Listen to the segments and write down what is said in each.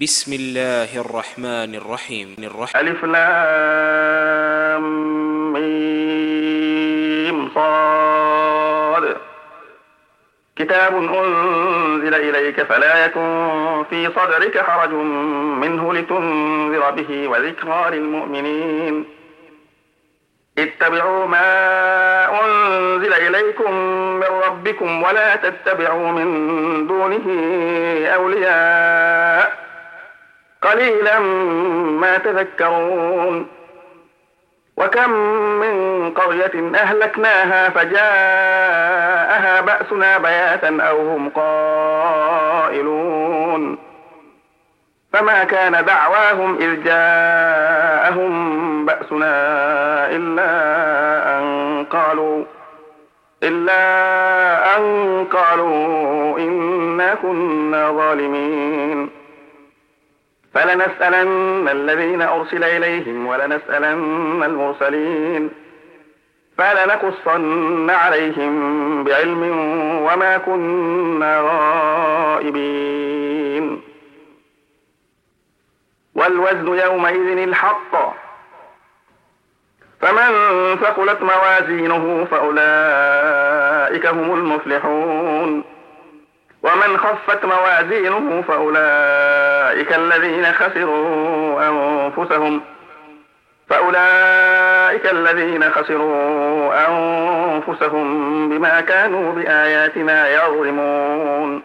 بسم الله الرحمن الرحيم. ألف لام ميم صاد. كتاب أنزل إليك فلا يكن في صدرك حرج منه لتنذر به وذكرى للمؤمنين. اتبعوا ما أنزل إليكم من ربكم ولا تتبعوا من دونه أولياء قليلا ما تذكرون. وكم من قرية أهلكناها فجاءها بأسنا بياتا أو هم قائلون. فما كان دعواهم إذ جاءهم بأسنا إلا أن قالوا إنا كنا ظالمين. فلنسألن الذين أرسل إليهم ولنسألن المرسلين فلنقصن عليهم بعلم وما كنا غائبين. والوزن يومئذ الحق فمن ثقلت موازينه فأولئك هم المفلحون ومن خفت موازينه فأولئك الذين خسروا أنفسهم بما كانوا بآياتنا يظلمون.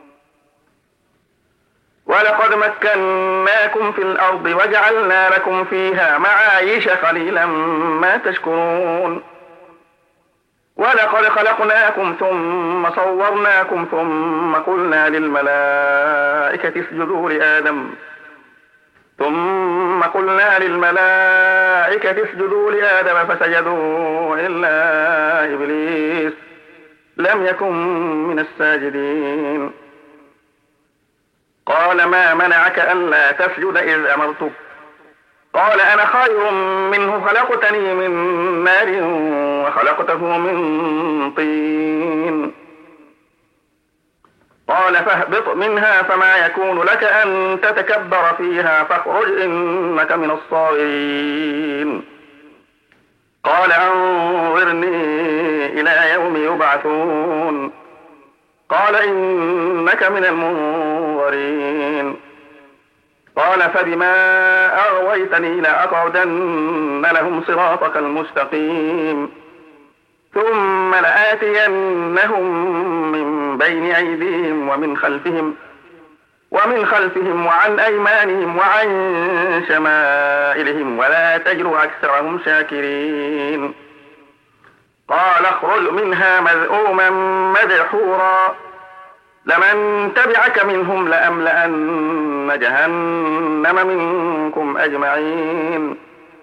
ولقد مكناكم في الأرض وجعلنا لكم فيها معايش قليلا ما تشكرون. ولقد خلقناكم ثم صورناكم ثم قلنا للملائكة اسجدوا لآدم فسجدوا إلا إبليس لم يكن من الساجدين. قال ما منعك ألا تسجد إذ أمرتك؟ قال أنا خير منه خلقتني من نار وخلقته من طين. قال فاهبط منها فما يكون لك أن تتكبر فيها فاخرج إنك من الصاغرين. قال أنظرني إلى يوم يبعثون. قال إنك من المنظرين. قال فبما أغويتني لأقعدن لهم صراطك المستقيم ثم لآتينهم من بين أيديهم ومن خلفهم وعن أيمانهم وعن شمائلهم ولا تجد أكثرهم شاكرين. قال اخرج منها مذءوما مدحورا لمن تبعك منهم لأملأن جهنم منكم أجمعين.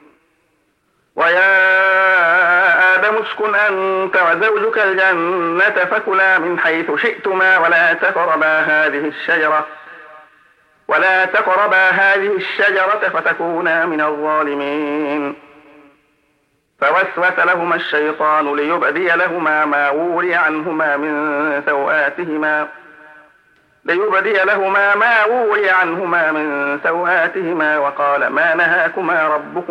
ويا آدم اسكن أنت وزوجك الجنة فكلا من حيث شئتما ولا تقربا هذه الشجرة فتكونا من الظالمين. فوسوس لهما الشيطان ليبدي لهما ما وري عنهما من سوآتهما وقال ما نهاكما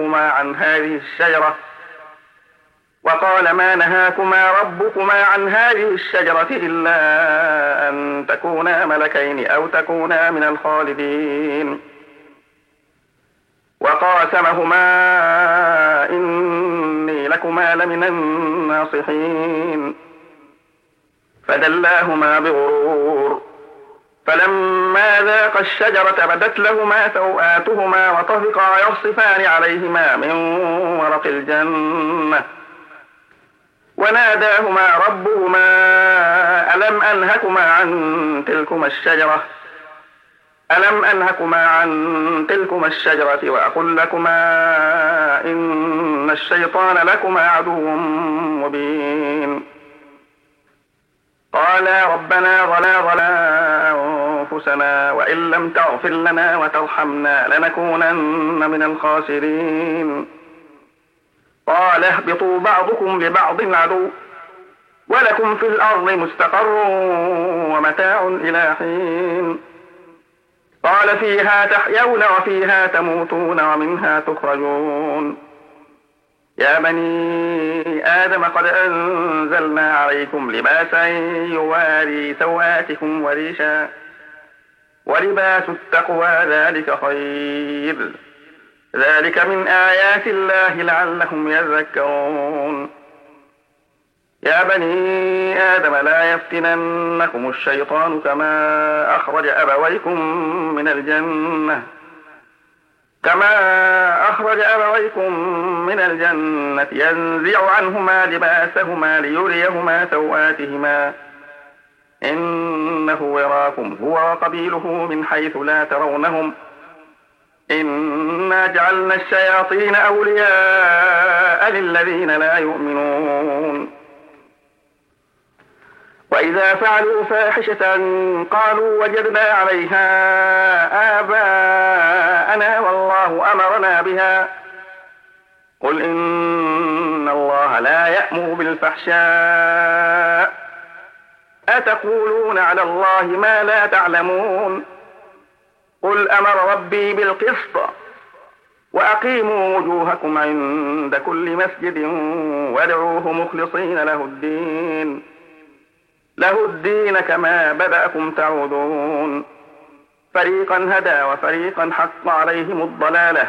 ربكما عن هذه الشجرة إلا أن تكونا ملكين أو تكونا من الخالدين. وقاسمهما إني لكما لمن الناصحين. فدلاهما بغرور فلما ذاقا الشجرة بدت لهما سوآتهما وطفقا يخصفان عليهما من ورق الجنة وناداهما ربهما ألم أنهكما عن تلكما الشجرة وأقل لكما إن الشيطان لكما عدو مبين. قالا ربنا ظلمنا أنفسنا وإن لم تغفر لنا وترحمنا لنكونن من الخاسرين. قال اهبطوا بعضكم لبعض عدو ولكم في الأرض مستقر ومتاع إلى حين. قال فيها تحيون وفيها تموتون ومنها تخرجون. يا بني آدم قد أنزلنا عليكم لباسا يواري سوآتكم وريشا ولباس التقوى ذلك خير ذلك من آيات الله لعلهم يذكرون. يا بني آدم لا يفتننكم الشيطان كما أخرج أبويكم من الجنة ينزع عنهما لباسهما ليريهما سوآتهما إنه يراكم هو وقبيله من حيث لا ترونهم إنا جعلنا الشياطين أولياء للذين لا يؤمنون. وإذا فعلوا فاحشة قالوا وجدنا عليها آباءنا والله أمرنا بها قل إن الله لا يأمر بالفحشاء أتقولون على الله ما لا تعلمون. قل أمر ربي بالقسط وأقيموا وجوهكم عند كل مسجد وادعوه مخلصين له الدين كما بدأكم تعودون. فريقا هدى وفريقا حق عليهم الضلالة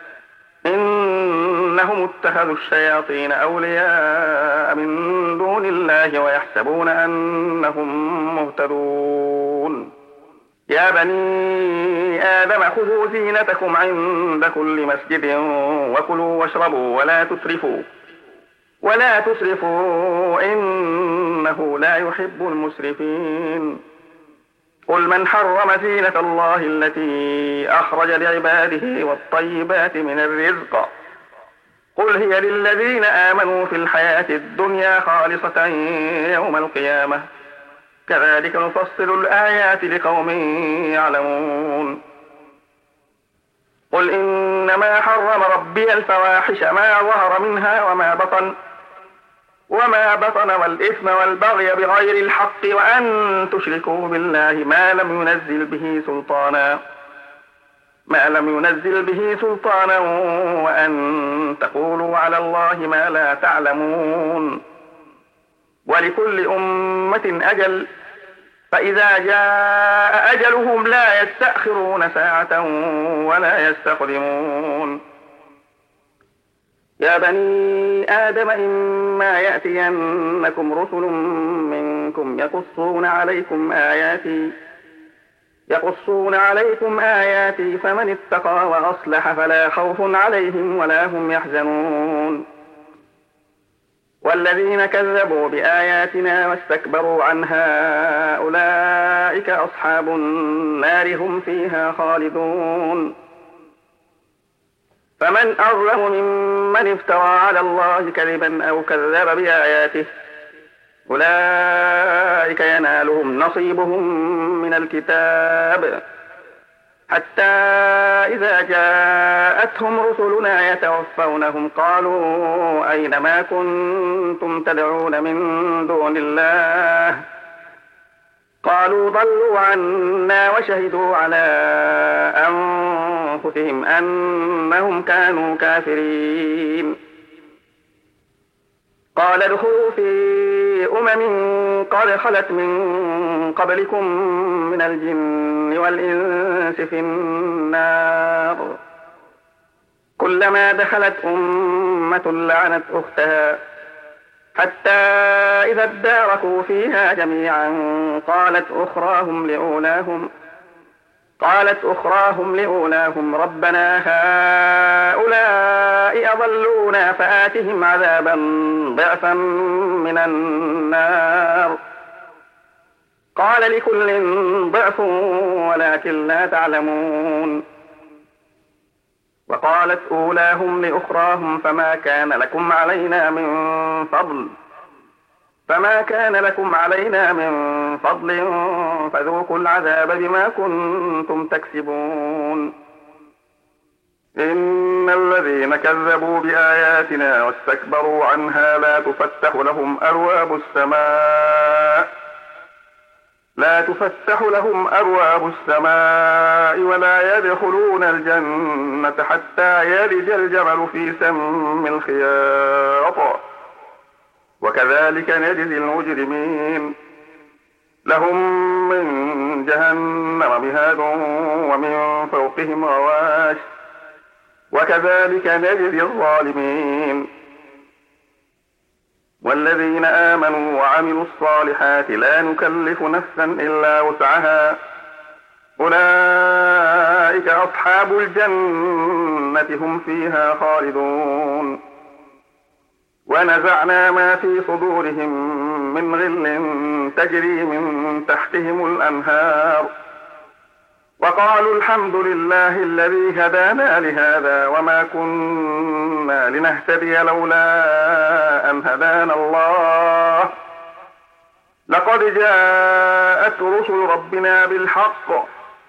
إنهم اتخذوا الشياطين أولياء من دون الله ويحسبون أنهم مهتدون. يا بني آدم خذوا زينتكم عند كل مسجد وكلوا واشربوا ولا تسرفوا إنه لا يحب المسرفين. قل من حرم زينة الله التي أخرج لعباده والطيبات من الرزق قل هي للذين آمنوا في الحياة الدنيا خالصة يوم القيامة كذلك نفصل الآيات لقوم يعلمون. قل إنما حرم ربي الفواحش ما ظهر منها وما بطن والإثم والبغي بغير الحق وأن تشركوا بالله ما لم ينزل به سلطانا وأن تقولوا على الله ما لا تعلمون. ولكل أمة أجل فإذا جاء أجلهم لا يستأخرون ساعة ولا يستقدمون. يا بني آدم إما يأتينكم رسل منكم يقصون عليكم آياتي فمن اتقى وأصلح فلا خوف عليهم ولا هم يحزنون. والذين كذبوا بآياتنا واستكبروا عنها أولئك أصحاب النار هم فيها خالدون. فمن أظلم ممن افترى على الله كذبا أو كذب بآياته أولئك ينالهم نصيبهم من الكتاب حتى إذا جاءتهم رسلنا يتوفونهم قالوا أين ما كنتم تدعون من دون الله قالوا ضلوا عنا وشهدوا على أنفسهم أنهم كانوا كافرين. قال ادخلوا في قد خلت من قبلكم من الجن والإنس في النار كلما دخلت أمة لعنت أختها حتى إذا اداركوا فيها جميعا قالت أخراهم لأولاهم ربنا هؤلاء أضلونا فآتهم عذابا ضعفا من النار قال لكل ضعف ولكن لا تعلمون. وقالت أولاهم لأخراهم فما كان لكم علينا من فضل فذوقوا العذاب بما كنتم تكسبون. إن الذين كذبوا بآياتنا واستكبروا عنها لا تفتح لهم أبواب السماء لا تفتح لهم أبواب السماء ولا يدخلون الجنة حتى يلج الجمل في سم الخياط وكذلك نجزي المجرمين لهم من جهنم مهاد ومن فوقهم غواش وكذلك نجزي الظالمين والذين آمنوا وعملوا الصالحات لا نكلف نفسا إلا وسعها أولئك أصحاب الجنة هم فيها خالدون ونزعنا ما في صدورهم من غل تجري من تحتهم الأنهار وقالوا الحمد لله الذي هدانا لهذا وما كنا لنهتدي لولا أن هدانا الله لقد جاءت رسل ربنا بالحق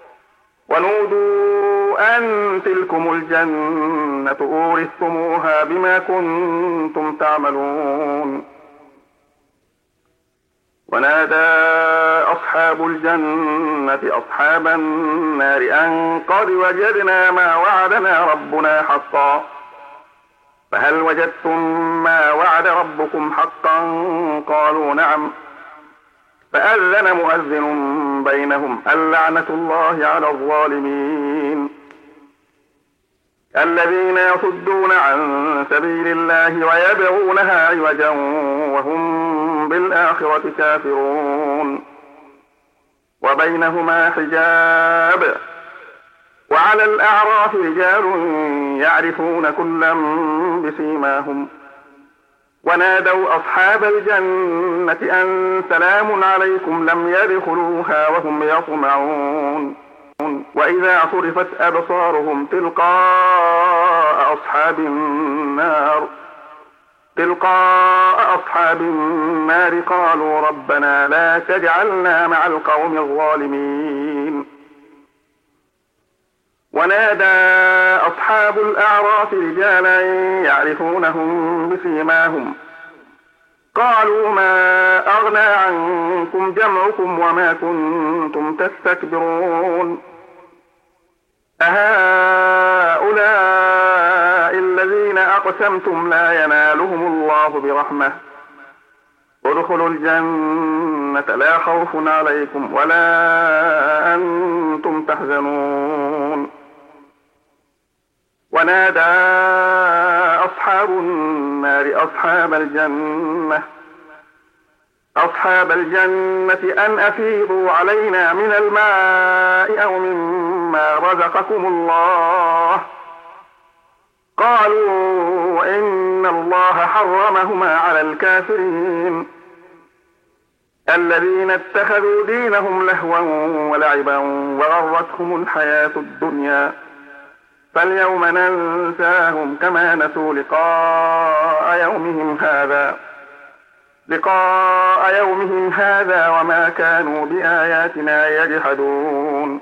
ونودوا أن تلكم الجنة أورثتموها بما كنتم تعملون ونادى أصحاب الجنة أصحاب النار أن قد وجدنا ما وعدنا ربنا حقا فهل وجدتم ما وعد ربكم حقا قالوا نعم فأذن مؤذن بينهم اللعنة الله على الظالمين الذين يصدون عن سبيل الله ويبغونها عوجا وهم بالآخرة كافرون وبينهما حجاب وعلى الأعراف رجال يعرفون كلا بسيماهم ونادوا أصحاب الجنة أن سلام عليكم لم يدخلوها وهم يطمعون وإذا صرفت أبصارهم تلقاء أصحاب النار قالوا ربنا لا تجعلنا مع القوم الظالمين ونادى أصحاب الأعراف رجالا يعرفونهم بسيماهم قالوا ما أغنى عنكم جمعكم وما كنتم تستكبرون أهؤلاء الذين أقسمتم لا ينالهم الله برحمة ادخلوا الجنة لا خوف عليكم ولا أنتم تحزنون ونادى أصحاب النار أصحاب الجنة أن أفيضوا علينا من الماء أو مما رزقكم الله قالوا إن الله حرمهما على الكافرين الذين اتخذوا دينهم لهوا ولعبا وغرتهم الحياة الدنيا فاليوم ننساهم كما نسوا لقاء يومهم هذا وما كانوا بآياتنا يجحدون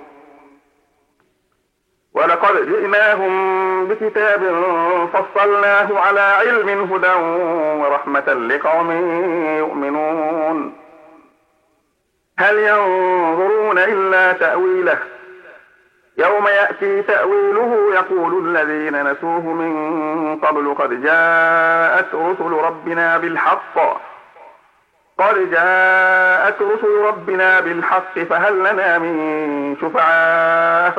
ولقد جئناهم بكتاب فصلناه على علم هدى ورحمة لقوم يؤمنون هل ينظرون إلا تأويله يوم يأتي تأويله يقول الذين نسوه من قبل قد جاءت رسل ربنا بالحق فهل لنا من شفعاء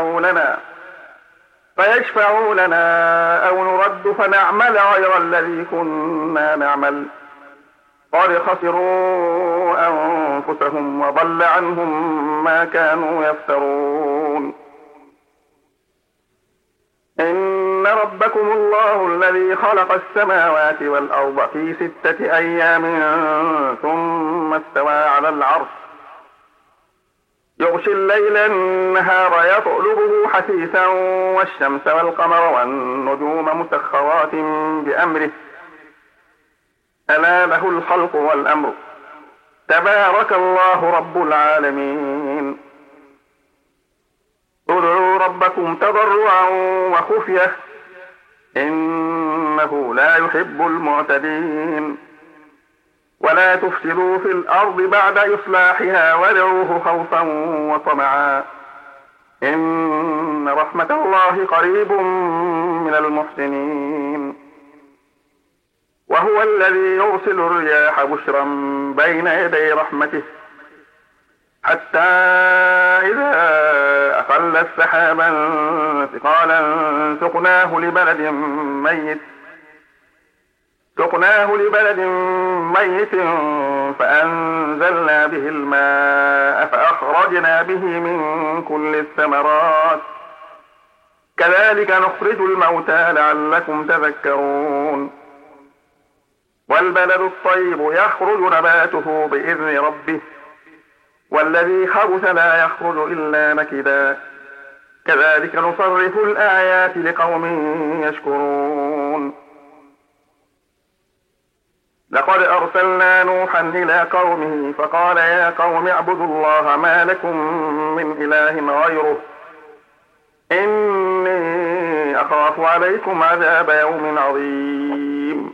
فيشفعوا لنا أو نرد فنعمل غير الذي كنا نعمل قد خسروا أنفسهم وضل عنهم ما كانوا يفترون إن ربكم الله الذي خلق السماوات والأرض في 6 أيام ثم استوى على العرش يغشي الليل النهار يطلبه حثيثا والشمس والقمر والنجوم مسخرات بأمره ألا له الخلق والأمر تبارك الله رب العالمين ادعوا ربكم تضرعا وخفية إنه لا يحب المعتدين ولا تفسدوا في الأرض بعد إصلاحها وادعوه خوفا وطمعا إن رحمة الله قريب من المحسنين. وهو الذي يرسل الرياح بشرا بين يدي رحمته حتى إذا أقلت سحابا ثقالا سقناه لبلد ميت فأنزلنا به الماء فأخرجنا به من كل الثمرات كذلك نخرج الموتى لعلكم تذكرون. والبلد الطيب يخرج نباته بإذن ربه والذي خبث لا يخرج إلا نكدا كذلك نصرف الآيات لقوم يشكرون. لقد أرسلنا نوحا إلى قومه فقال يا قوم اعبدوا الله ما لكم من إله غيره إني أخاف عليكم عذاب يوم عظيم.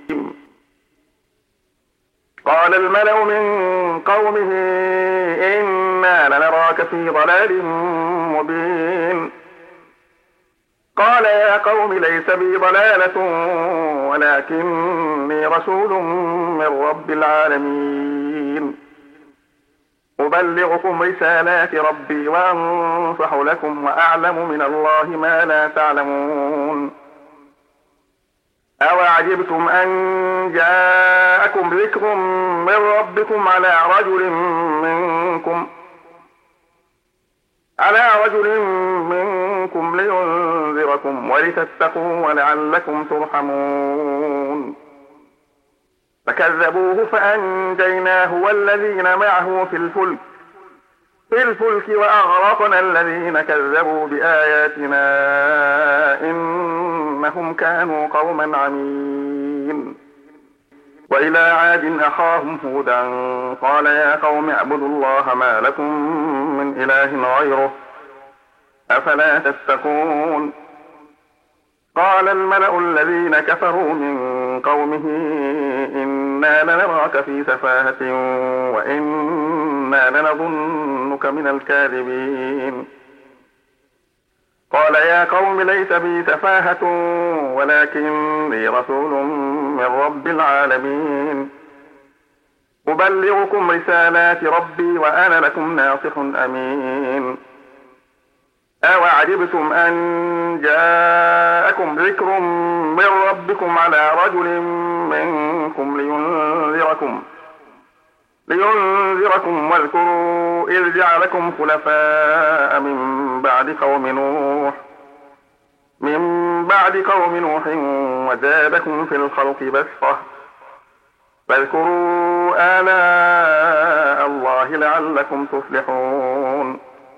قال الملأ من قومه إنا لنراك في ضلال مبين. قال يا قوم ليس بي ضلالة ولكني رسول من رب العالمين أبلغكم رسالات ربي وأنصح لكم وأعلم من الله ما لا تعلمون. أوعجبتم أن جاءكم ذكر من ربكم على رجل منكم لينذركم ولتتقوا ولعلكم ترحمون. فكذبوه فأنجيناه والذين معه في الفلك وأغرقنا الذين كذبوا بآياتنا إنهم كانوا قوما عمين. وإلى عاد أخاهم هودا قال يا قوم اعبدوا الله ما لكم من إله غيره أفلا تتقون. قال الملأ الذين كفروا من قومه إنا لنراك في سفاهة وإنا لنظنك من الكاذبين. قال يا قوم ليس بي سفاهة ولكني رسول من رب العالمين أبلغكم رسالات ربي وأنا لكم ناصح أمين. أوعجبتم أن جاءكم ذكر من ربكم على رجل منكم لينذركم واذكروا إذ جعلكم خلفاء من بعد قوم نوح وزادكم في الخلق بسطة فاذكروا آلاء الله لعلكم تفلحون.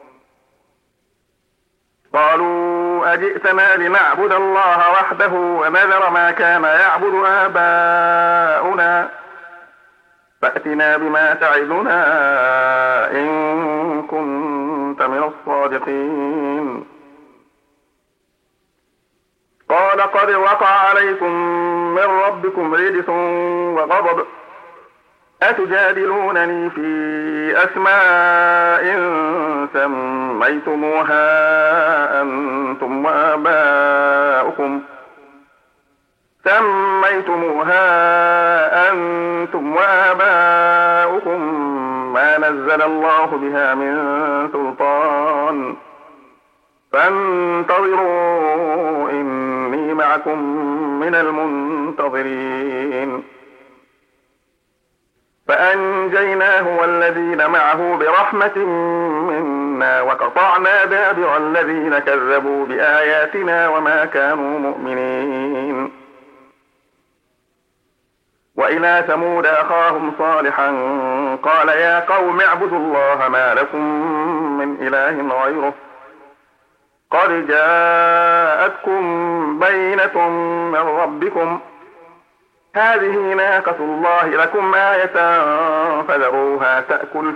قالوا أجئتنا لنعبد الله وحده ونذر ما كان يعبد آباؤنا فأتنا بما تعدنا إن كنت من الصادقين. قال قد وقع عليكم من ربكم رجس وغضب أتجادلونني في أسماء سميتموها أنتم وآباؤكم ما نزل الله بها من سلطان فانتظروا إني معكم من المنتظرين. فأنجيناه والذين معه برحمة منا وقطعنا دابر الذين كذبوا بآياتنا وما كانوا مؤمنين. وإلى ثمود أخاهم صالحا قال يا قوم اعبدوا الله ما لكم من إله غيره قد جاءتكم بينة من ربكم هذه ناقة الله لكم آية فذروها تأكل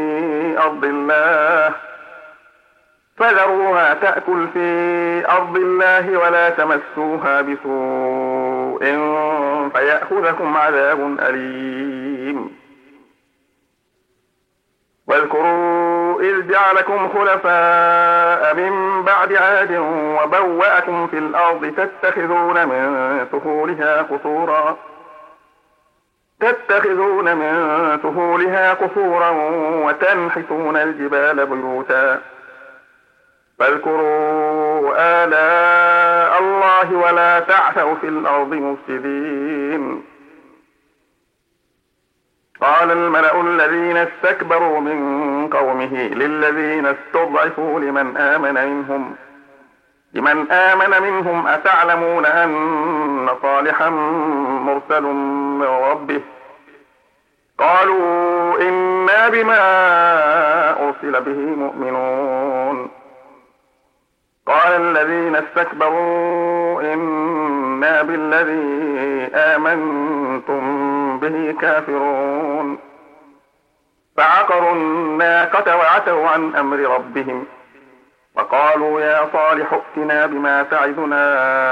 في أرض الله ولا تمسوها بسوء فيأخذكم عذاب أليم. واذكروا إذ جعلكم خلفاء من بعد عاد وبوأكم في الأرض تتخذون من سهولها قصورا وتنحتون الجبال بيوتا فاذكروا آلاء الله ولا تعثوا في الأرض مفسدين. قال الملأ الذين استكبروا من قومه للذين استضعفوا لمن آمن منهم أتعلمون أن صالحا مرسل من ربه؟ قالوا إنا بما أرسل به مؤمنون. قال الذين استكبروا إنا بالذي آمنتم به كافرون. فعقروا الناقة وعتوا عن أمر ربهم وقالوا يا صالح ائتنا بما تعدنا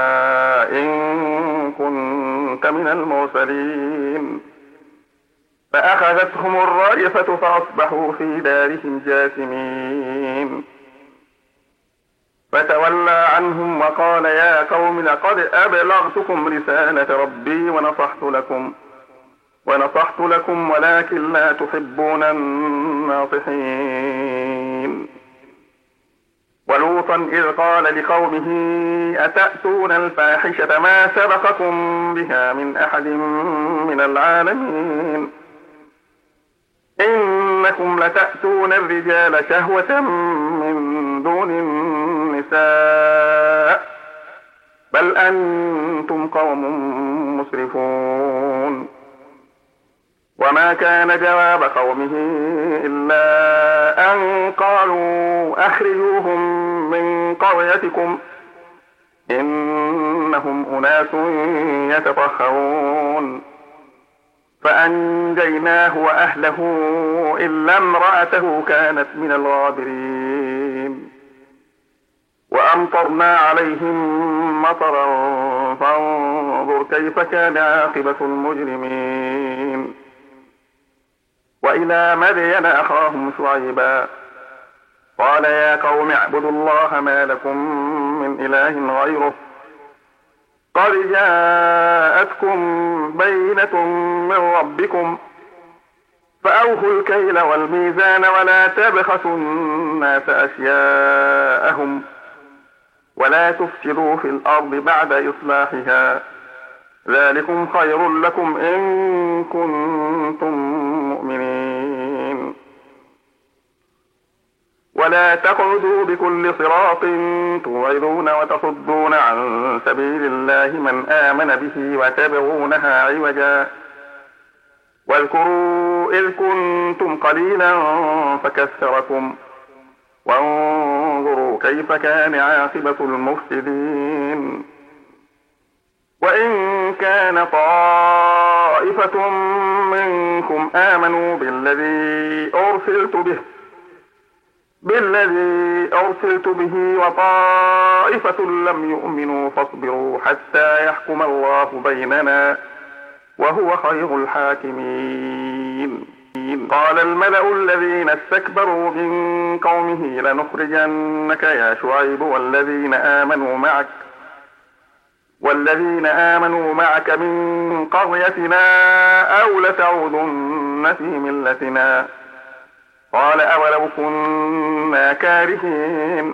إن كنت من المرسلين. فأخذتهم الرجفة فأصبحوا في دارهم جاثمين. فتولى عنهم وقال يا قوم لقد أبلغتكم رسالة ربي ونصحت لكم ولكن لا تحبون الناصحين. ولوطا إذ قال لقومه أتأتون الفاحشة ما سبقكم بها من أحد من العالمين إنكم لتأتون الرجال شهوة من دون النساء بل أنتم قوم مسرفون. وما كان جواب قومه إلا أن قالوا أخرجوهم من قريتكم إنهم أناس يتطهرون. فأنجيناه وأهله إلا امرأته كانت من الغابرين. وأمطرنا عليهم مطرا فانظر كيف كان عاقبة المجرمين. وإلى مدين أخاهم شعيبا قال يا قوم اعبدوا الله ما لكم من إله غيره قد جاءتكم بينة من ربكم فأوفوا الكيل والميزان ولا تبخسوا الناس أشياءهم ولا تفسدوا في الأرض بعد إصلاحها ذلكم خير لكم إن كنتم مؤمنين. ولا تقعدوا بكل صراط توعدون وتصدون عن سبيل الله من آمن به وتبغونها عوجا واذكروا إذ كنتم قليلا فكثركم وانظروا كيف كان عاقبة المفسدين. وإن كان طائفة منكم آمنوا بالذي أرسلت به وطائفة لم يؤمنوا فاصبروا حتى يحكم الله بيننا وهو خير الحاكمين. قال الملأ الذين استكبروا من قومه لنخرجنك يا شعيب والذين آمنوا معك من قريتنا أو لتعودن في ملتنا قال أولو كنا كارهين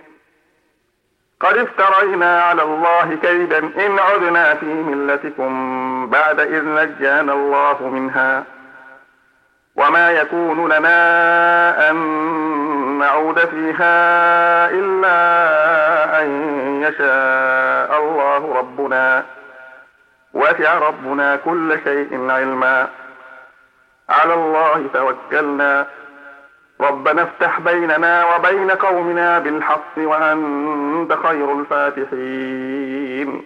قد افترينا على الله كيدا إن عدنا في ملتكم بعد إذ نجانا الله منها وما يكون لنا أن نعود فيها إلا أن يشاء الله ربنا وسع ربنا كل شيء علما على الله توكلنا ربنا افتح بيننا وبين قومنا بالحق وأنت خير الفاتحين.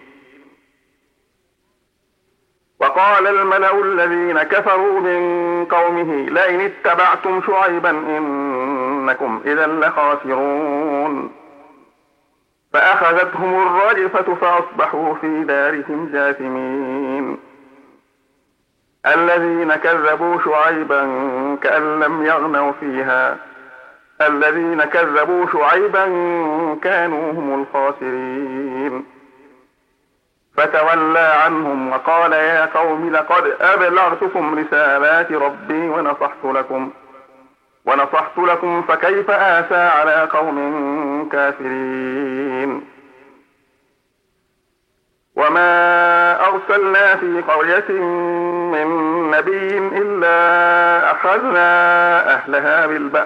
وقال الملأ الذين كفروا من قومه لئن اتبعتم شعيبا إنكم إذا لخاسرون. فأخذتهم الرجفة فأصبحوا في دارهم جاثمين. الذين كذبوا شعيبا كأن لم يغنوا فيها الذين كذبوا شعيبا كانوا هم الخاسرين. فتولى عنهم وقال يا قوم لقد أبلغتكم رسالات ربي ونصحت لكم فكيف آسى على قوم كافرين. وما أرسلنا في قرية من نبي إلا أخذنا أهلها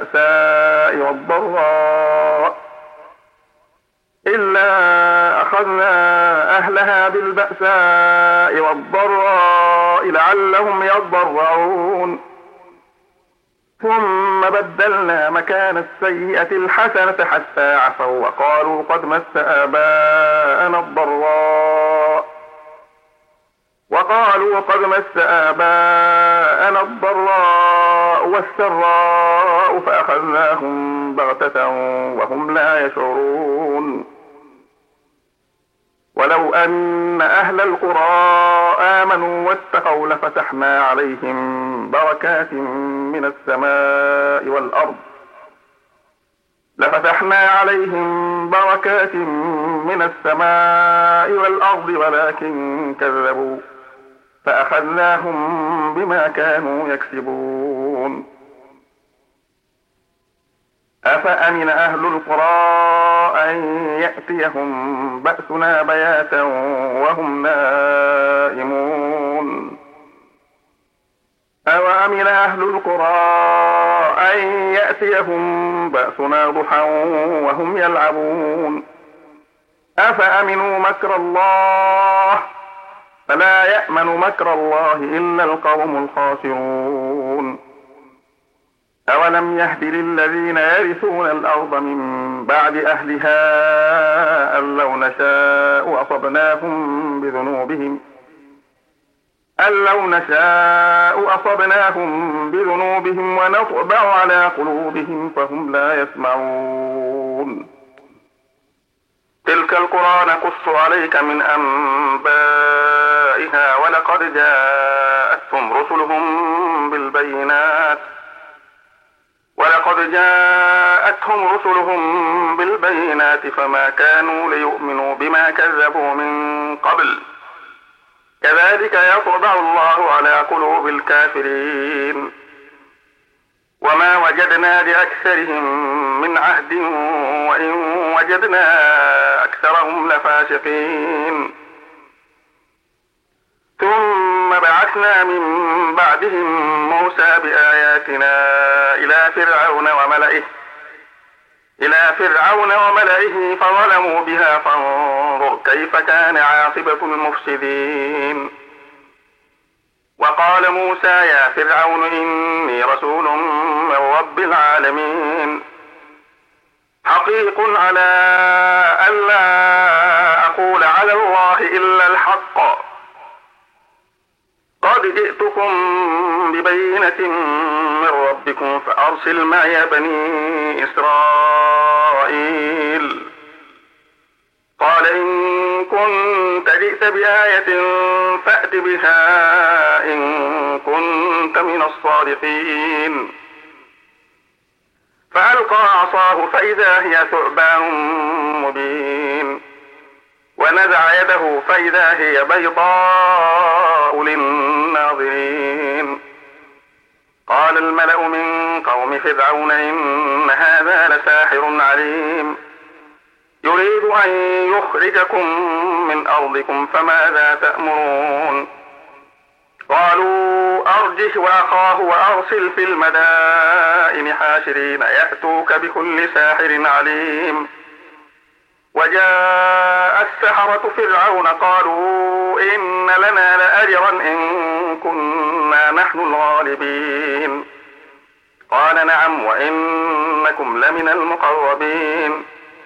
بالبأساء والضراء لعلهم يضرعون. ثم بدلنا مكان السيئة الحسنة حتى عفوا وقالوا قد مس آباءنا الضراء والسراء فأخذناهم بغتة وهم لا يشعرون. ولو أن أهل القرى آمنوا واتقوا لفتحنا عليهم بركات من السماء والأرض ولكن كذبوا فأخذناهم بما كانوا يكسبون. أفأمن أهل القرى أن يأتيهم بأسنا بياتا وهم نائمون. أوأمن أهل القرى أن يأتيهم بأسنا ضحى وهم يلعبون. أفأمنوا مكر الله فلا يأمن مكر الله إلا القوم الخاسرون. أولم يهد للذين يرثون الأرض من بعد أهلها أن لو نشاء أصبناهم بذنوبهم ونطبع على قلوبهم فهم لا يسمعون. تلك القرى نقص عليك من أنبائها ولقد جاءتهم رسلهم بالبينات فما كانوا ليؤمنوا بما كذبوا من قبل كذلك يطبع الله على قلوب الكافرين. وما وجدنا لأكثرهم من عهد وإن وجدنا أكثرهم لفاسقين. ثم بعثنا من بعدهم موسى بآياتنا إلى فرعون وملئه فظلموا بها فانظر كيف كان عاقبة المفسدين. وقال موسى يا فرعون إني رسول من رب العالمين حقيق على ألا أقول على الله إلا الحق قد جئتكم ببينة من ربكم فأرسل معي بني إسرائيل. قال إن كنت جئت بآية فأت بها إن كنت من الصادقين. فألقى عصاه فإذا هي ثعبان مبين ونزع يده فإذا هي بيضاء للناظرين. قال الملأ من قوم فرعون إن هذا لساحر عليم يريد أن يخرجكم من أرضكم فماذا تأمرون. قالوا أرجه وأخاه وأرسل في المدائن حاشرين يأتوك بكل ساحر عليم. وجاء السحرة فرعون قالوا إن لنا لأجرا إن كنا نحن الغالبين. قال نعم وإنكم لمن المقربين.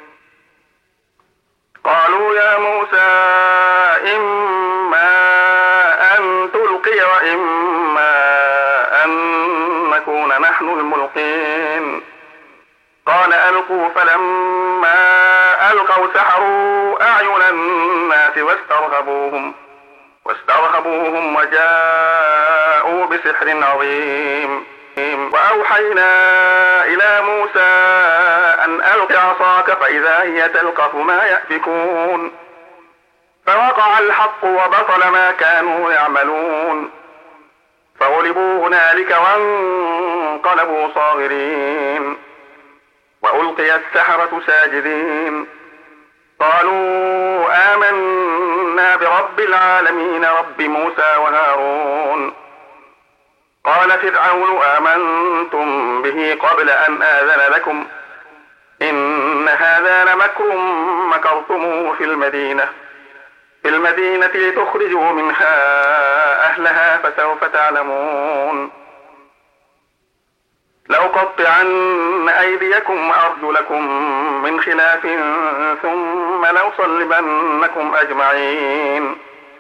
قالوا يا موسى إما أن تلقي وإما أن نكون نحن الملقين. قال ألقوا فلما ألقوا سحروا أعين الناس واسترهبوهم وجاءوا بسحر عظيم. وأوحينا إلى موسى أن ألق عصاك فإذا هي تلقف ما يأفكون فوقع الحق وبطل ما كانوا يعملون فغلبوا هنالك وانقلبوا صاغرين وألقي السحرة ساجدين قالوا آمنا برب العالمين رب موسى وهارون. قال فرعون آمنتم به قبل أن آذن لكم إن هذا لمكر مكرتموه في المدينة لتخرجوا منها أهلها فسوف تعلمون. لأقطعن أيديكم وأرجلكم من خلاف ثم لأصلبنكم أجمعين.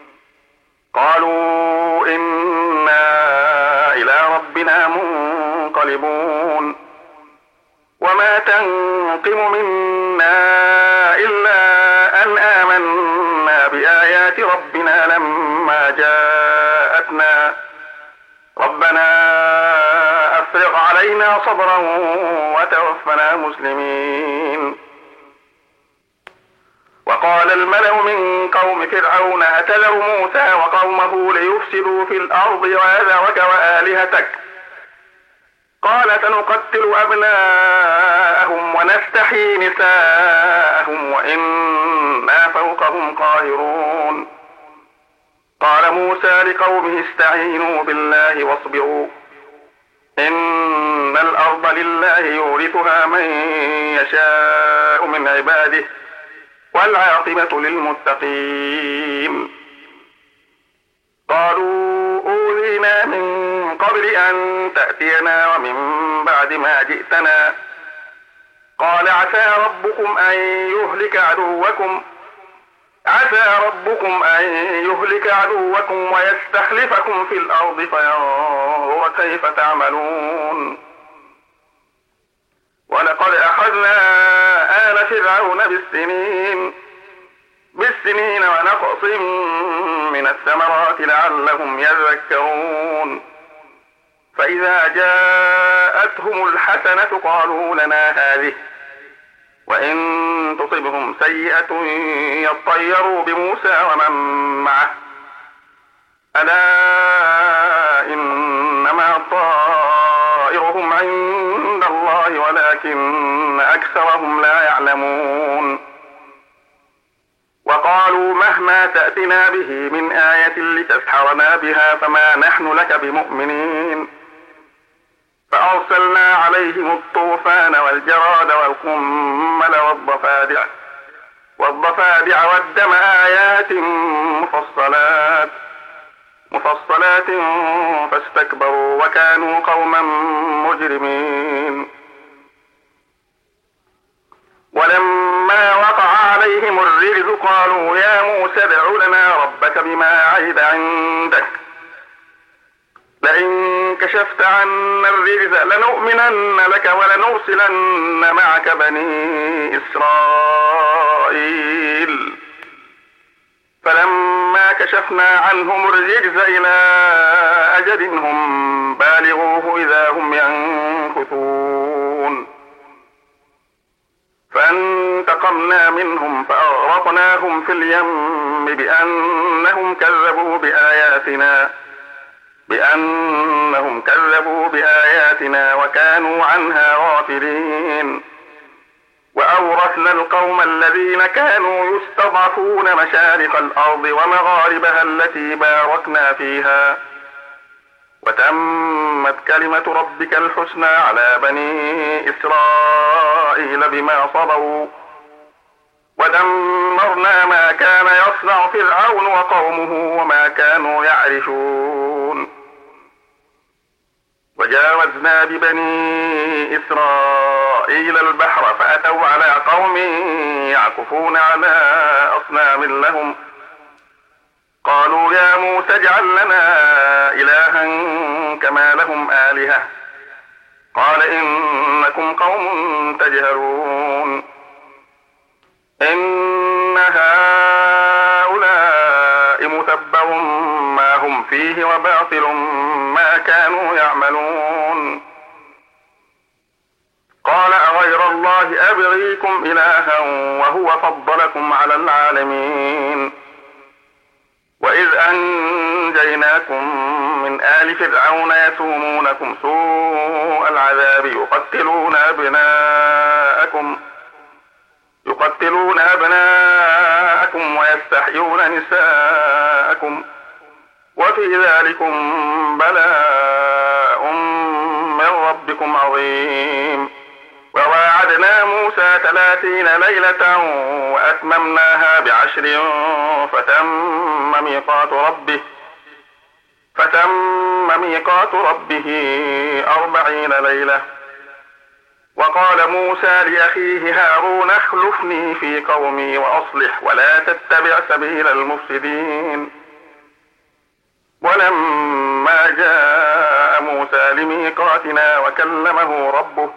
قالوا إنا إلى ربنا منقلبون. وما تنقم منا إلا أن آمنا بآيات ربنا لما جاءتنا ربنا أفرغ علينا صبرا وتوفنا مسلمين. وقال الملأ من قوم فرعون أتذر موسى وقومه ليفسدوا في الأرض ويذرك وآلهتك قال سنقتل أبناءهم ونستحيي نساءهم وإنا فوقهم قاهرون. قال موسى لقومه استعينوا بالله واصبروا إن الأرض لله يورثها من يشاء من عباده والعاقبة للمتقين. قالوا أوذينا من قبل أن تأتينا ومن بعد ما جئتنا قال عسى ربكم أن يهلك عدوكم ويستخلفكم في الأرض فينظر كيف تعملون. ولقد أخذنا آل فرعون بالسنين ونقص من الثمرات لعلهم يذكرون. فإذا جاءتهم الحسنة قالوا لنا هذه وإن تصبهم سيئة يطيروا بموسى ومن معه ألا إنما طائرهم عند الله ولكن أكثرهم لا يعلمون. وقالوا مهما تأتنا به من آية لتسحرنا بها فما نحن لك بمؤمنين. فأرسلنا عليهم الطوفان والجراد والقمل والضفادع والدم آيات مفصلات فاستكبروا وكانوا قوما مجرمين. ولما وقع عليهم الرجز قالوا يا موسى ادع لنا ربك بما عهد عندك لئن كشفت عنا الرجز لنؤمنن لك ولنرسلن معك بني إسرائيل. فلما كشفنا عنهم الرجز إلى أجل هم بالغوه إذا هم ينكثون. فانتقمنا منهم فأغرقناهم في اليم بأنهم كذبوا بآياتنا وكانوا عنها غافلين. وأورثنا القوم الذين كانوا يستضعفون مشارق الأرض ومغاربها التي باركنا فيها وتمت كلمة ربك الحسنى على بني إسرائيل بما صبروا ودمرنا ما كان يصنع فرعون وقومه وما كانوا يعرشون. وجاوزنا ببني إسرائيل البحر فأتوا على قوم يعكفون على أصنام لهم قالوا يا موسى اجعل لنا إلها كما لهم آلهة قال إنكم قوم تجهلون. إن هؤلاء متبر ما هم فيه وباطل ما كانوا يعملون. قال أغير الله أبغيكم إلها وهو فضلكم على العالمين. وإذ أنجيناكم من آل فرعون يسومونكم سوء العذاب يقتلون أبناءكم ويستحيون نساءكم وفي ذلكم بلاء من ربكم عظيم. وواعدنا موسى 30 ليلة وأتممناها ب10 فتم ميقات ربه 40 ليلة. وقال موسى لأخيه هارون اخلفني في قومي وأصلح ولا تتبع سبيل المفسدين. ولما جاء موسى لميقاتنا وكلمه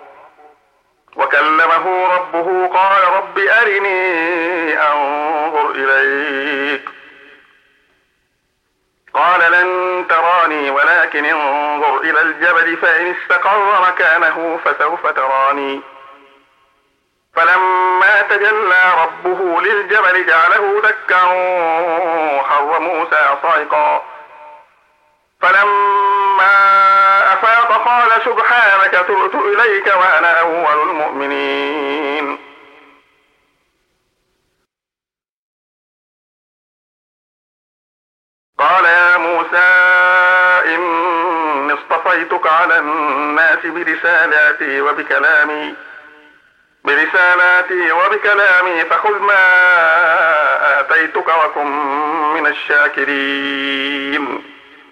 ربه قال رب أرني أنظر إليك. قال لن تراني ولكن انظر إلى الجبل فإن استقر مكانه فسوف تراني. فلما تجلى ربه للجبل جعله دكا وخر موسى صعقا. فلما أفاق قال سبحانك تبت إليك وأنا أول المؤمنين. قال يا موسى إني اصطفيتك على الناس برسالاتي وبكلامي فخذ ما آتيتك وكن من الشاكرين.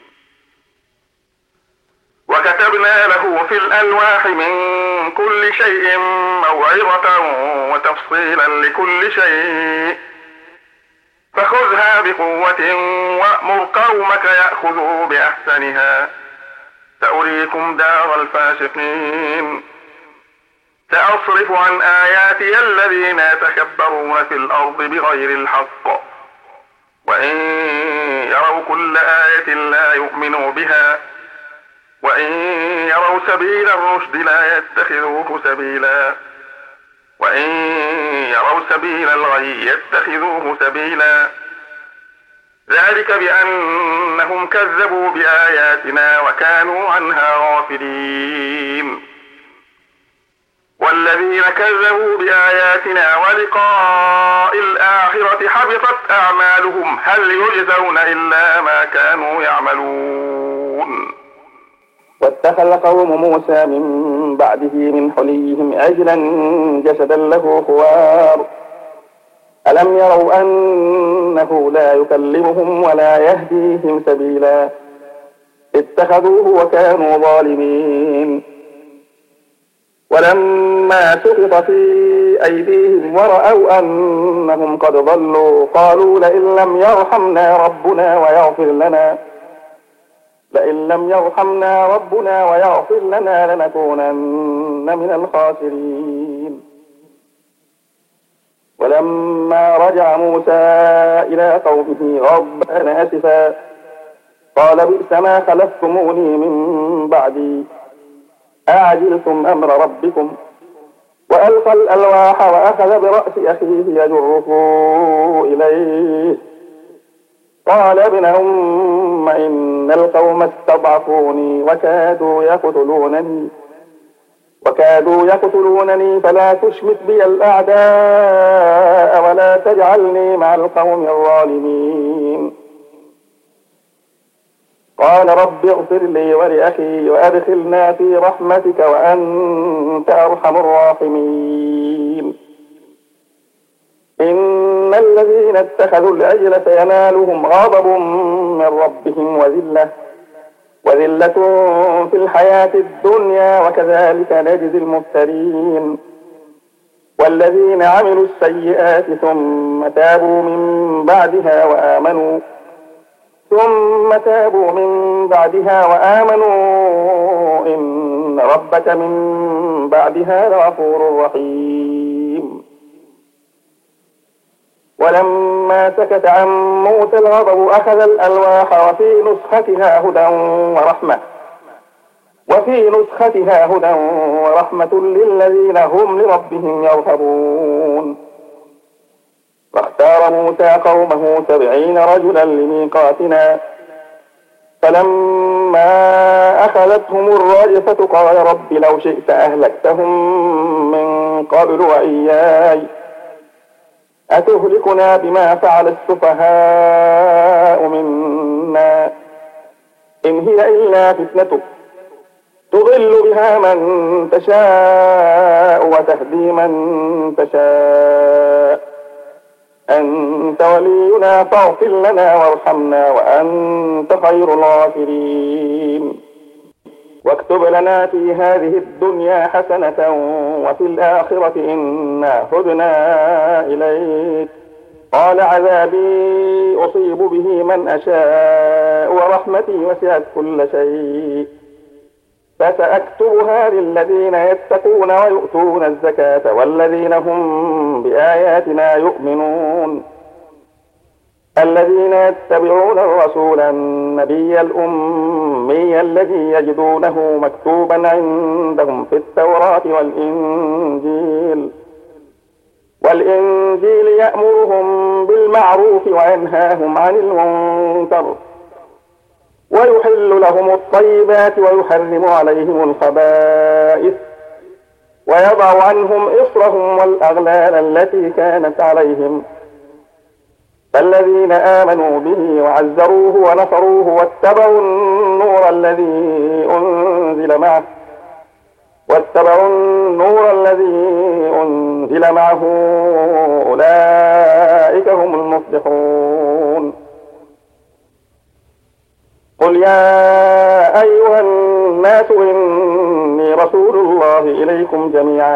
وكتبنا له في الألواح من كل شيء موعظة وتفصيلا لكل شيء فخذها بقوة وأمر قومك يأخذوا بأحسنها سأريكم دار الفاسقين. سأصرف عن آياتي الذين يتكبرون في الأرض بغير الحق وإن يروا كل آية لا يؤمنوا بها وإن يروا سبيل الرشد لا يتخذوه سبيلا وإن يروا سبيل الغي يتخذوه سبيلا. ذلك بأنهم كذبوا بآياتنا وكانوا عنها غافلين. والذين كذبوا بآياتنا ولقاء الآخرة حبطت أعمالهم هل يجزون إلا ما كانوا يعملون. واتخذ قوم موسى من بعده من حليهم عجلا جسدا له خوار ألم يروا أنه لا يكلمهم ولا يهديهم سبيلا اتخذوه وكانوا ظالمين. ولما سقط في أيديهم ورأوا أنهم قد ضلوا قالوا لئن لم يرحمنا ربنا ويغفر لنا لنكونن من الخاسرين. ولما رجع موسى إلى قومه غضبان آسفا قال بئس ما خلفتموني من بعدي أعجلتم أمر ربكم وألقى الألواح وأخذ برأس أخيه يجره إليه قال ابن أم إن القوم استضعفوني وكادوا يقتلونني فلا تشمت بي الأعداء ولا تجعلني مع القوم الظالمين. قال رب اغفر لي ولأخي وأدخلنا في رحمتك وأنت أرحم الراحمين. إن الذين اتخذوا العجل سينالهم غضب من ربهم وذلة في الحياة الدنيا وكذلك نجزي المفترين. والذين عملوا السيئات ثم تابوا من بعدها وآمنوا إن ربك من بعدها لغفور رحيم. ولما سكت عن موسى الغضب أخذ الألواح وفي نسختها هدى ورحمة للذين هم لربهم يرهبون. فاختار موسى قومه 70 رجلا لميقاتنا، فلما أخذتهم الرجفة قال رب لو شئت أهلكتهم من قبل وإياي أتهلكنا بما فعل السفهاء منا إن هي إلا فتنتك تضل بها من تشاء وتهدي من تشاء أنت ولينا فاغفر لنا وارحمنا وأنت خير الغافرين. واكتب لنا في هذه الدنيا حسنة وفي الآخرة إنا هدنا إليك. قال عذابي أصيب به من أشاء ورحمتي وسعت كل شيء فسأكتبها للذين يتقون ويؤتون الزكاة والذين هم بآياتنا يؤمنون. الذين يتبعون الرسول النبي الأمي الذي يجدونه مكتوبا عندهم في التوراة والإنجيل يأمرهم بالمعروف وينهاهم عن المنكر ويحل لهم الطيبات ويحرم عليهم الخبائث ويضع عنهم إصرهم والأغلال التي كانت عليهم. فالذين آمنوا به وعزروه ونصروه واتبعوا النور الذي أنزل معه أولئك هم المفلحون. قل يا أيها الناس إني رسول الله إليكم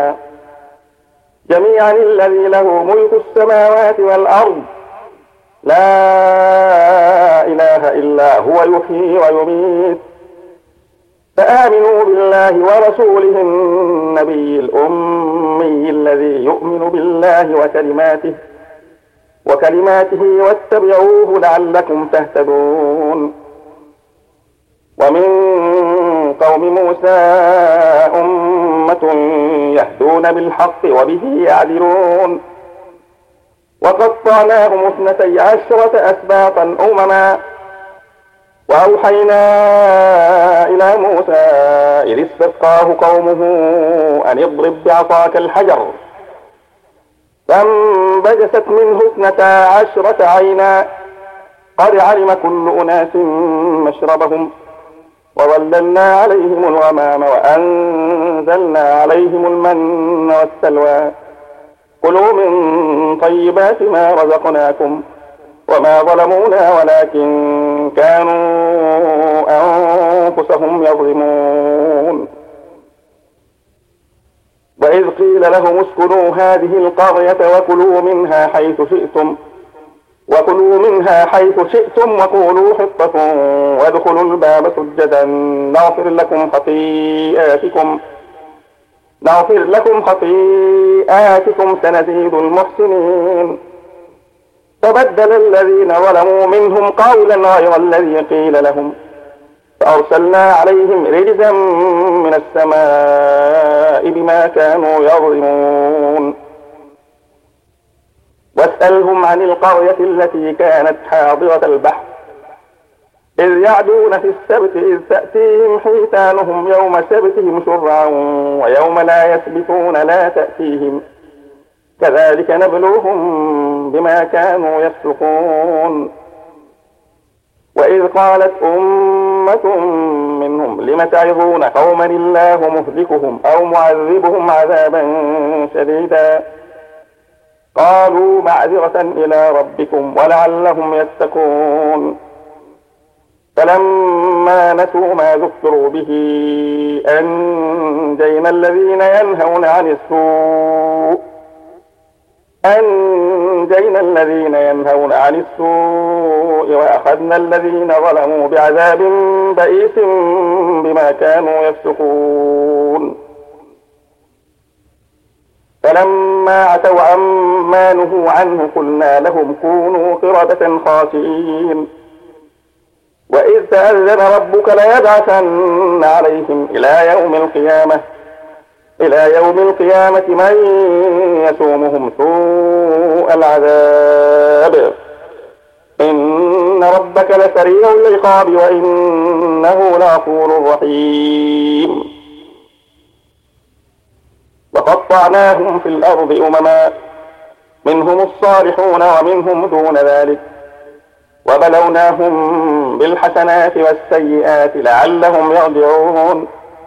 جميعا الذي له ملك السماوات والأرض لا إله إلا هو يحيي ويميت. فآمنوا بالله ورسوله النبي الأمي الذي يؤمن بالله وكلماته واتبعوه لعلكم تهتدون. ومن قوم موسى أمة يهدون بالحق وبه يعدلون. وقطعناهم 12 أسباطا أمما وأوحينا إلى موسى إذ استسقاه قومه أن اضرب بعصاك الحجر فانبجست منه 12 عينا قد علم كل أناس مشربهم وظللنا عليهم الغمام وأنزلنا عليهم المن والسلوى كلوا من طيبات ما رزقناكم وما ظلمونا ولكن كانوا أنفسهم يظلمون. وإذ قيل لهم اسكنوا هذه القرية وكلوا منها حيث شئتم وقولوا حطة وادخلوا الباب سجدا نغفر لكم خطيئاتكم سنزيد المحسنين. فبدل الذين ظلموا منهم قولا غير الذي قيل لهم فأرسلنا عليهم رجزا من السماء بما كانوا يظلمون. واسألهم عن القرية التي كانت حاضرة البحر إذ يعدون في السبت إذ تأتيهم حيتانهم يوم سبتهم شرعا ويوم لا يسبتون لا تأتيهم كذلك نبلوهم بما كانوا يفسقون. وإذ قالت أمة منهم لم تعظون قوما الله مهلكهم أو معذبهم عذابا شديدا قالوا معذرة إلى ربكم ولعلهم يتقون. فلما نسوا ما ذكروا به أنجينا الذين ينهون عن السوء وأخذنا الذين ظلموا بعذاب بئيس بما كانوا يفسقون. فلما عتوا عما نهوا عنه قلنا لهم كونوا قردة خاسئين وإذ تأذن ربك ليبعثن عليهم إلى يوم القيامة من يسومهم سوء العذاب إن ربك لسريع العقاب وإنه لغفور رحيم وقطعناهم في الأرض أمما منهم الصالحون ومنهم دون ذلك وبلوناهم بالحسنات والسيئات لعلهم يرجعون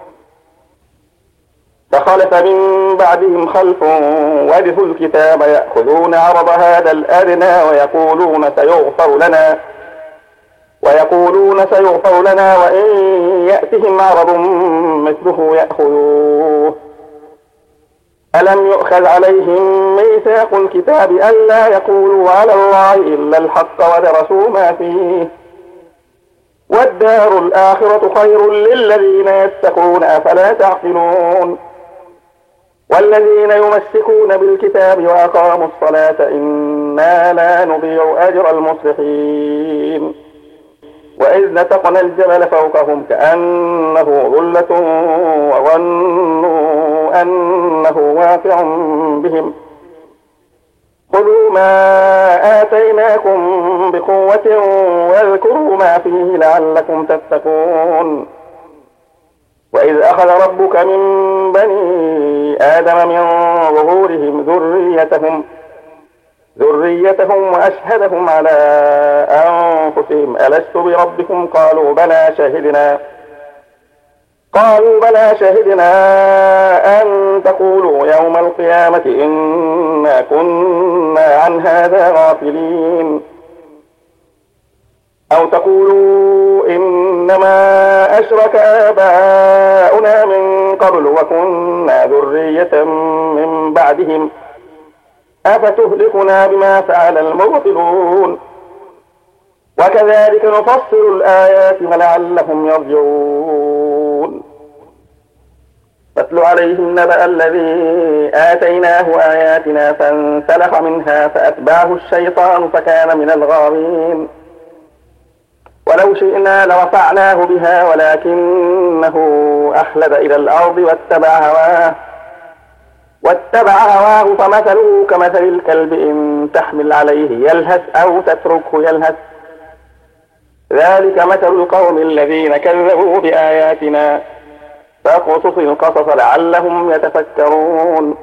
فخلف من بعدهم خلف ورثوا الكتاب يأخذون عرض هذا الأدنى ويقولون سيغفر لنا وإن يأتهم عرض مثله يأخذوه ألم يؤخذ عليهم ميثاق الكتاب ألا يقولوا على الله إلا الحق ودرسوا ما فيه والدار الآخرة خير للذين يتقون أفلا تعقلون والذين يمسكون بالكتاب وأقاموا الصلاة إنا لا نضيع أجر المصلحين وإذ نتقنا الجبل فوقهم كأنه ظلة وظنوا أنه واقع بهم خذوا ما آتيناكم بقوة واذكروا ما فيه لعلكم تتقون وإذ أخذ ربك من بني آدم من ظهورهم ذريتهم وأشهدهم على أنفسهم ألست بربكم قالوا بلى شهدنا أن تقولوا يوم القيامة إنا كنا عن هذا غافلين أو تقولوا إنما أشرك آباؤنا من قبل وكنا ذرية من بعدهم أفتهلكنا بما فعل المبطلون وكذلك نفصل الآيات ولعلهم يرجعون فاتل عليهم نبأ الذي آتيناه آياتنا فانسلخ منها فأتبعه الشيطان فكان من الغاوين ولو شئنا لرفعناه بها ولكنه أخلد إلى الأرض واتبع هواه فمثله كمثل الكلب إن تحمل عليه يلهث أو تتركه يلهث ذلك مثل القوم الذين كذبوا بآياتنا فاقصص القصص لعلهم يتفكرون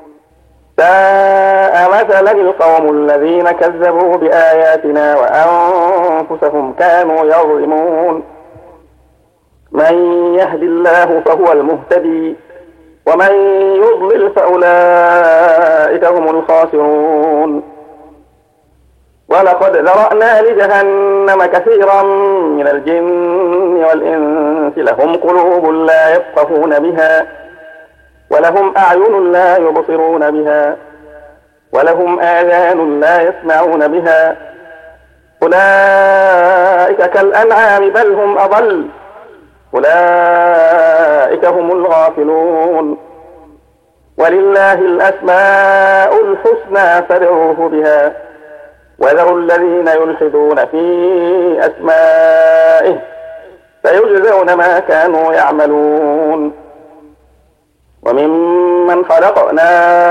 ساء مثلا القوم الذين كذبوا بآياتنا وأنفسهم كانوا يظلمون من يهد الله فهو المهتدي ومن يضلل فأولئك هم الخاسرون ولقد ذرأنا لجهنم كثيرا من الجن والإنس لهم قلوب لا يفقهون بها ولهم أعين لا يبصرون بها ولهم آذان لا يسمعون بها أولئك كالأنعام بل هم أضل أولئك هم الغافلون ولله الأسماء الحسنى فادعوه بها وذروا الذين يلحدون في أسمائه سيجزون ما كانوا يعملون وممن خلقنا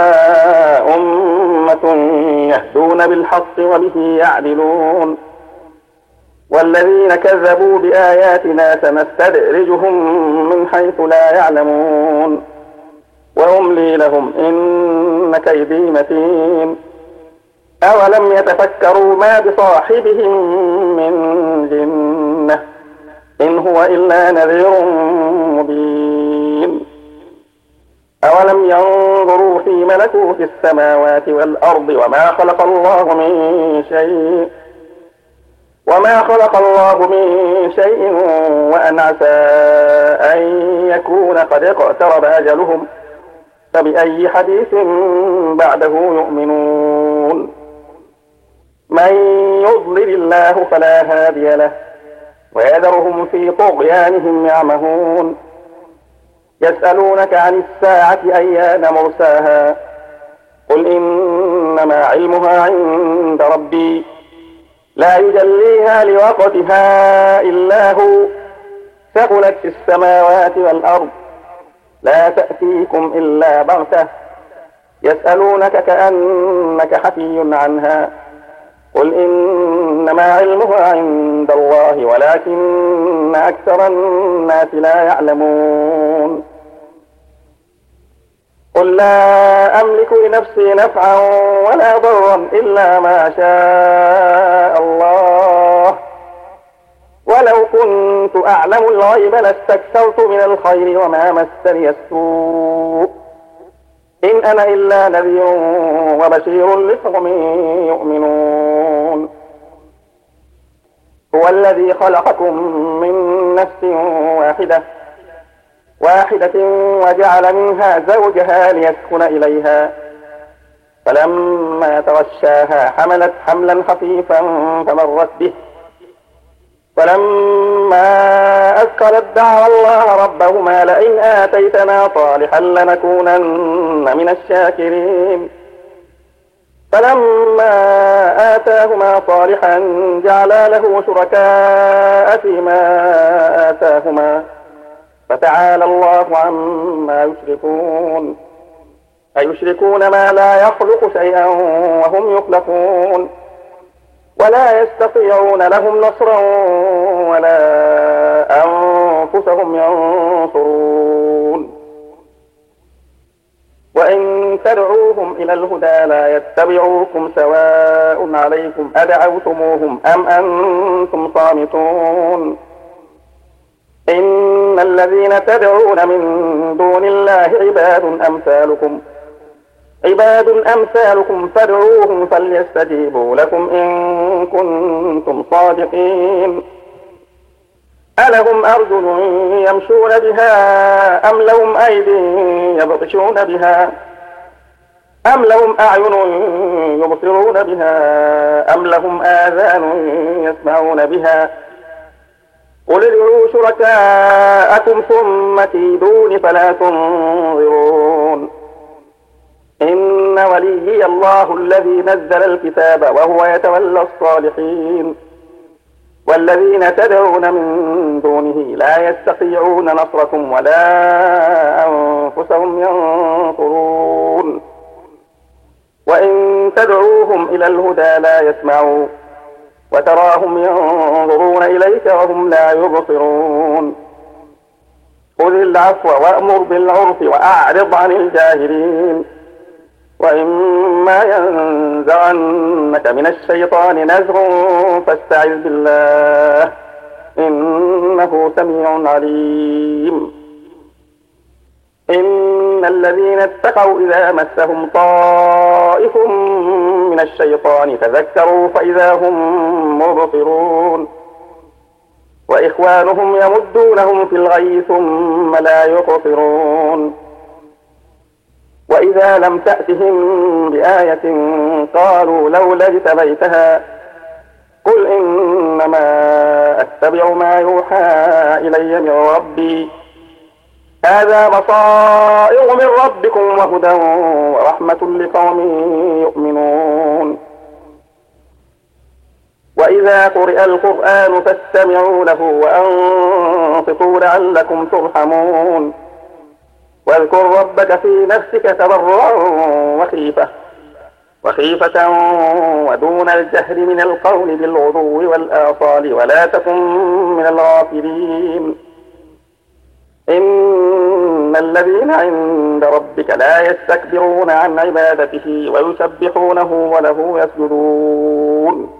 أمة يهدون بالحق وبه يعدلون والذين كذبوا بآياتنا سنستدرجهم من حيث لا يعلمون وأملي لهم إن كيدي متين أولم يتفكروا ما بصاحبهم من جنة إن هو إلا نذير مبين أولم ينظروا في ملكوت السماوات والأرض وما خلق الله من شيء وأن عسى أن يكون قد اقترب أجلهم فبأي حديث بعده يؤمنون من يضلل الله فلا هادي له ويذرهم في طغيانهم يعمهون يسألونك عن الساعة أيان مرساها قل إنما علمها عند ربي لا يجليها لوقتها إلا هو ثقلت في السماوات والأرض لا تأتيكم إلا بغتة يسألونك كأنك حفي عنها قل إنما علمها عند الله ولكن أكثر الناس لا يعلمون قل لا أملك لنفسي نفعا ولا ضرا إلا ما شاء الله ولو كنت أعلم الغيب لاستكثرت من الخير وما مسني السوء إن أنا إلا نذير وبشير لقوم يؤمنون هو الذي خلقكم من نفس واحدة وجعل منها زوجها ليسكن إليها فلما تغشاها حملت حملا خفيفا فمرت به فلما أثقلت دعوا الله ربهما لئن آتيتنا صالحا لنكونن من الشاكرين فلما آتاهما صالحا جعلا له شركاء فيما آتاهما فتعالى الله عما يشركون أيشركون ما لا يخلق شيئا وهم يخلقون ولا يستطيعون لهم نصرا ولا أنفسهم ينصرون وإن تدعوهم إلى الهدى لا يتبعوكم سواء عليكم أدعوتموهم أم أنتم صامتون إن الذين تدعون من دون الله عباد أمثالكم فادعوهم فليستجيبوا لكم إن كنتم صادقين ألهم أرجل يمشون بها أم لهم أيد يبطشون بها أم لهم أعين يبصرون بها أم لهم آذان يسمعون بها قل ادعوا شركاءكم ثم كيدون فلا تنظرون إن وليي الله الذي نزل الكتاب وهو يتولى الصالحين والذين تدعون من دونه لا يستطيعون نصركم ولا أنفسهم ينصرون وإن تدعوهم إلى الهدى لا يسمعوا وتراهم ينظرون إليك وهم لا يبصرون خذ العفو وأمر بالعرف وأعرض عن الجاهلين وإما ينزغنك من الشيطان نزغ فاستعذ بالله إنه سميع عليم إن الذين اتقوا إذا مسهم طائف من الشيطان تذكروا فإذا هم مبصرون وإخوانهم يمدونهم في الغي ثم لا يقصرون وإذا لم تأتهم بآية قالوا لولا اجتبيتها قل إنما أتبع ما يوحى إلي من ربي هذا بصائر من ربكم وهدى ورحمة لقوم يؤمنون وإذا قرئ القرآن فاستمعوا له وأنصتوا لعلكم ترحمون واذكر ربك في نفسك تضرعا وخيفة ودون الجهر من القول بالغدو والآصال ولا تكن من الغافلين إن الذين عند ربك لا يستكبرون عن عبادته ويسبحونه وله يسجدون